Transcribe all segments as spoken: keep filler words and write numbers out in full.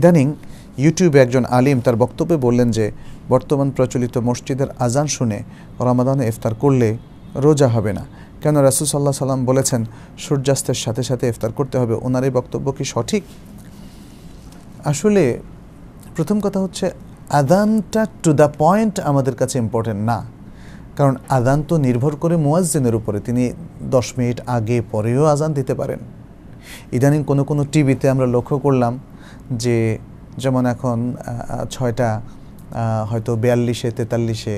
ইদানিং ইউটিউবে একজন আলিম তার বক্তব্যে বললেন যে বর্তমান প্রচলিত মসজিদের আজান শুনে রমাদানে ইফতার করলে রোজা হবে না, কেন রাসূল সাল্লাল্লাহু আলাইহি সাল্লাম বলেছেন সূর্যাস্তের সাথে সাথে ইফতার করতে হবে। ওনার এই বক্তব্য কি সঠিক? আসলে প্রথম কথা হচ্ছে আযানটা টু দ্য পয়েন্ট আমাদের কাছে ইম্পর্টেন্ট না, কারণ আযান তো নির্ভর করে মুয়াজ্জিনের উপরে, তিনি দশ মিনিট আগে পরেও আজান দিতে পারেন। ইদানিং কোনো কোনো টিভিতে আমরা লক্ষ্য করলাম যে যেমন এখন ছয়টা হয়তো বিয়াল্লিশে তেতাল্লিশে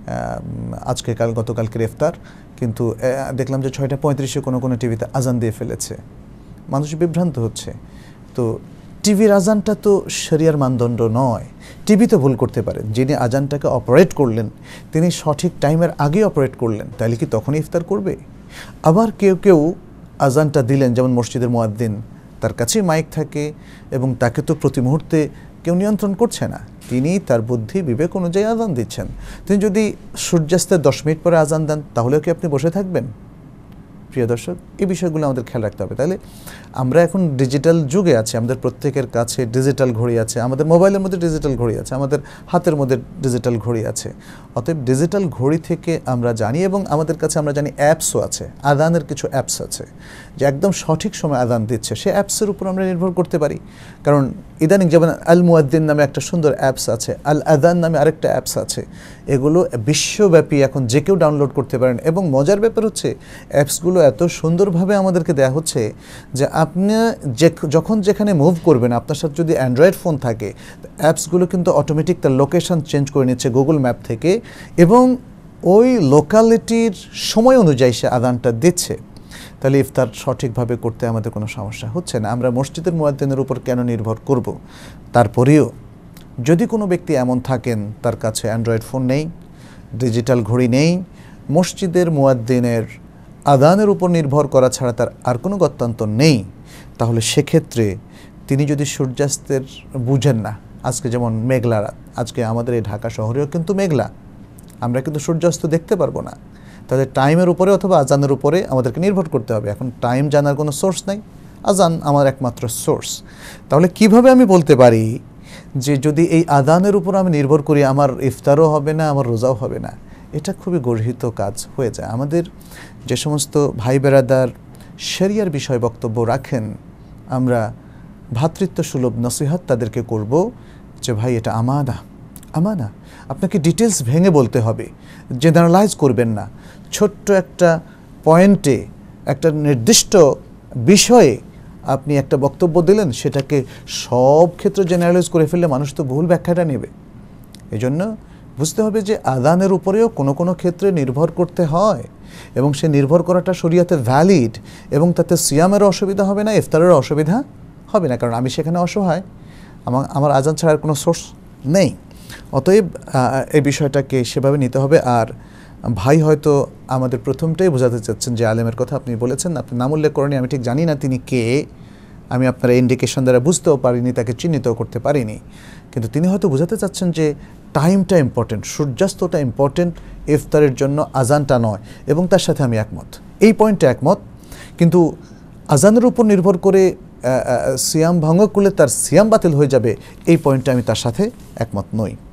আজকে কাল গতকালকের ইফতার, কিন্তু দেখলাম যে ছয়টা পঁয়ত্রিশে কোনো কোনো টিভিতে আজান দিয়ে ফেলেছে, মানুষ বিভ্রান্ত হচ্ছে। তো টিভির আজানটা তো শরিয়ার মানদণ্ড নয়। টিভি তো ভুল করতে পারেন, যিনি আজানটাকে অপারেট করলেন তিনি সঠিক টাইমের আগে অপারেট করলেন, তাহলে কি তখনই ইফতার করবে? আবার কেউ কেউ আজানটা দিলেন, যেমন মসজিদের মুয়াজ্জিন, তার কাছেই মাইক থাকে এবং তাকে তো প্রতি মুহূর্তে কেউ নিয়ন্ত্রণ করছে না, তিনি তার বুদ্ধি বিবেক অনুযায়ী আজান দিচ্ছেন। তিনি যদি সূর্যাস্তের দশ মিনিট পরে আজান দেন তাহলেও কি আপনি বসে থাকবেন? প্রিয় দর্শক, এই বিষয়গুলো আমাদের খেয়াল রাখতে হবে। তাহলে আমরা এখন ডিজিটাল যুগে আছি, আমাদের প্রত্যেকের কাছে ডিজিটাল ঘড়ি আছে, আমাদের মোবাইলের মধ্যে ডিজিটাল ঘড়ি আছে, আমাদের হাতের মধ্যে ডিজিটাল ঘড়ি আছে। অতএব ডিজিটাল ঘড়ি থেকে আমরা জানি, এবং আমাদের কাছে আমরা জানি অ্যাপসও আছে, আদানের কিছু অ্যাপস আছে যে একদম সঠিক সময় আদান দিচ্ছে, সে অ্যাপসের উপর আমরা নির্ভর করতে পারি। কারণ ইদানিং যেমন আল মুয়াদ্দিন নামে একটা সুন্দর অ্যাপস আছে, আল আদান নামে আরেকটা অ্যাপস আছে, এগুলো বিশ্বব্যাপী এখন যে কেউ ডাউনলোড করতে পারেন। এবং মজার ব্যাপার হচ্ছে অ্যাপসগুলো এত সুন্দরভাবে আমাদেরকে দেয়া হচ্ছে যে আপনি যে যখন যেখানে মুভ করবেন, আপনার সাথে যদি অ্যান্ড্রয়েড ফোন থাকে, অ্যাপসগুলো কিন্তু অটোমেটিক তার লোকেশন চেঞ্জ করে নিচ্ছে গুগল ম্যাপ থেকে, এবং ওই লোকালিটির সময় অনুযায়ী সে আদানটা দিচ্ছে। তাহলে ইফতার সঠিকভাবে করতে আমাদের কোনো সমস্যা হচ্ছে না। আমরা মসজিদের মুয়াজ্জিনের উপর কেন নির্ভর করব? তারপরেও যদি কোনো ব্যক্তি এমন থাকেন তার কাছে অ্যান্ড্রয়েড ফোন নেই, ডিজিটাল ঘড়ি নেই, মসজিদের মুয়াজ্জিনের আদানের উপর নির্ভর করা ছাড়া তার আর কোনো গত্যন্তর নেই, তাহলে সেক্ষেত্রে তিনি যদি সূর্যাস্তের বুঝেন না, আজকে যেমন মেঘলা রাত, আজকে আমাদের এই ঢাকা শহরেও কিন্তু মেঘলা, আমরা কিন্তু সূর্যাস্ত দেখতে পারবো না, তাহলে টাইমের উপরে অথবা আজানের উপরে আমাদেরকে নির্ভর করতে হবে। এখন টাইম জানার কোনো সোর্স নাই, আজান আমার একমাত্র সোর্স। তাহলে কিভাবে আমি বলতে পারি যে যদি এই আদানের উপর আমি নির্ভর করি আমার ইফতারও হবে না, আমার রোজাও হবে না? এটা খুবই গর্হিত কাজ হয়ে যায়। আমাদের যে সমস্ত ভাই বেরাদার শরিয়ার বিষয় বক্তব্য রাখেন, আমরা ভ্রাতৃত্ব সুলভ নসিহত তাদেরকে করব যে ভাই এটা আমানা, আমানা, আপনাকে ডিটেলস ভেঙে বলতে হবে, জেনারেলাইজ করবেন না। ছোট্ট একটা পয়েন্টে একটা নির্দিষ্ট বিষয়ে আপনি একটা বক্তব্য দিলেন, সেটাকে সব ক্ষেত্রে জেনারেলাইজ করে ফেললে মানুষ তো ভুল ব্যাখ্যাটা নেবে। এজন্য বুঝতে হবে যে আযানের উপরেও কোনো কোনো ক্ষেত্রে নির্ভর করতে হয়, এবং সে নির্ভর করাটা শরিয়াতে ভ্যালিড, এবং তাতে সিয়ামেরও অসুবিধা হবে না, ইফতারেরও অসুবিধা হবে না, কারণ আমি সেখানে অসহায়, আমার আমার আযান ছাড়ার কোনো সোর্স নেই। অতএব এই বিষয়টাকে সেভাবে নিতে হবে। আর ভাই হয়তো আমাদের প্রথমটাই বোঝাতে চাচ্ছেন যে আলেমের কথা আপনি বলেছেন, আপনি নাম উল্লেখ করেনি, আমি ঠিক জানি না তিনি কে, আমি আপনার ইন্ডিকেশন দ্বারা বুঝতেও পারিনি, তাকে চিহ্নিতও করতে পারিনি, কিন্তু তিনি হয়তো বোঝাতে চাচ্ছেন যে টাইমটা ইম্পর্টেন্ট, সূর্যাস্তটা ইম্পর্টেন্ট ইফতারের জন্য, আজানটা নয়, এবং তার সাথে আমি একমত, এই পয়েন্টে একমত। কিন্তু আজানের উপর নির্ভর করে সিয়াম ভঙ্গ করলে তার সিয়াম বাতিল হয়ে যাবে, এই পয়েন্টে আমি তার সাথে একমত নই।